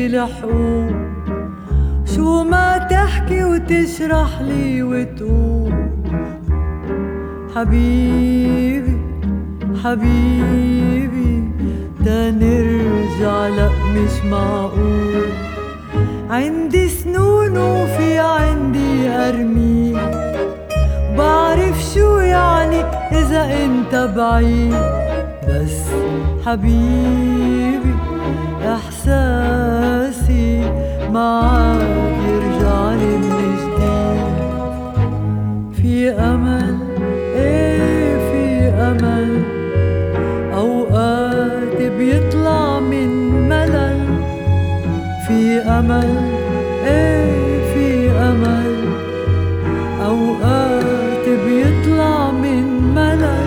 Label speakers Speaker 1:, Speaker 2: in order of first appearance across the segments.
Speaker 1: اللي لحقوه، شو ما تحكي وتشرح لي وتقول حبيبي حبيبي تنرجع لأ مش معقول. عندي سنون وفي عندي أرميل، بعرف شو يعني إذا انت بعيد، بس حبيبي إحساسي معاك يرجعلي من جديد. في أمل إيه في أمل، أوقات بيطلع من ملل. في أمل إيه في أمل، أوقات بيطلع من ملل،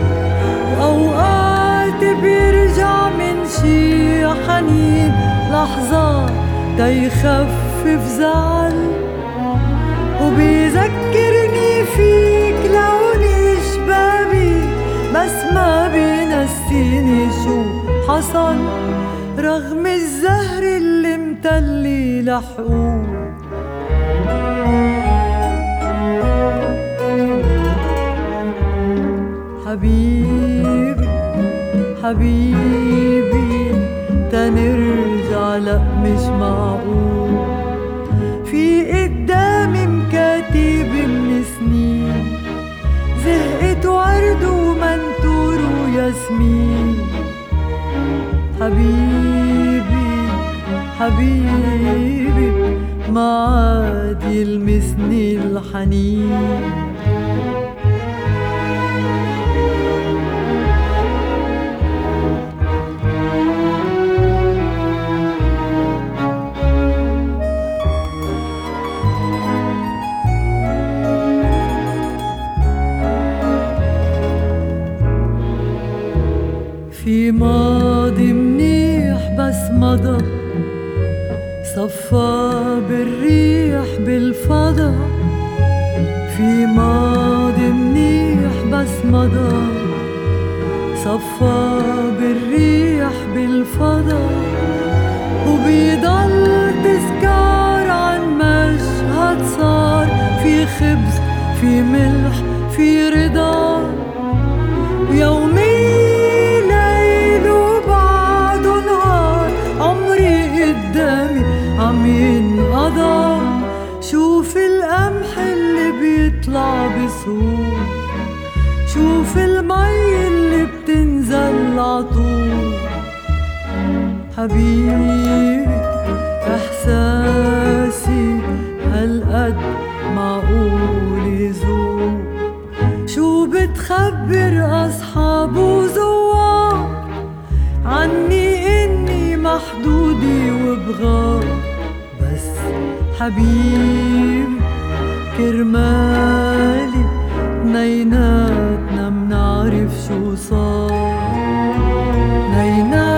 Speaker 1: وأوقات بيرجع من شي حنين لحظات تيخفف زعل، وبيذكرني فيك لوني شبابي، بس ما بينسيني شو حصل رغم الزهر اللي متلي لحقوق. حبيبي حبيبي تنرجع لأ مش معقول. في قدامي مكاتب من سنين، زهقت ورد ومنتور وياسمين. حبيبي حبيبي ما عاد يلمسني الحنين. في ماضي منيح بس مضى، صفى بالريح بالفضا. في ماضي منيح بس مضى، صفى بالريح بالفضا. وبيضل تذكار عن مشهد صار، في خبز في ملح في رضا. ويومي عم ينقضى، شوف القمح اللي بيطلع بسهول، شوف المي اللي بتنزل عطول. حبيبي إحساسي هالقد معقول يزول، شو بتخبر أصحاب وزوار عني إني محدودي وبغار. بس حبيبي كرمالي اتنيناتنا منعرف شو صار،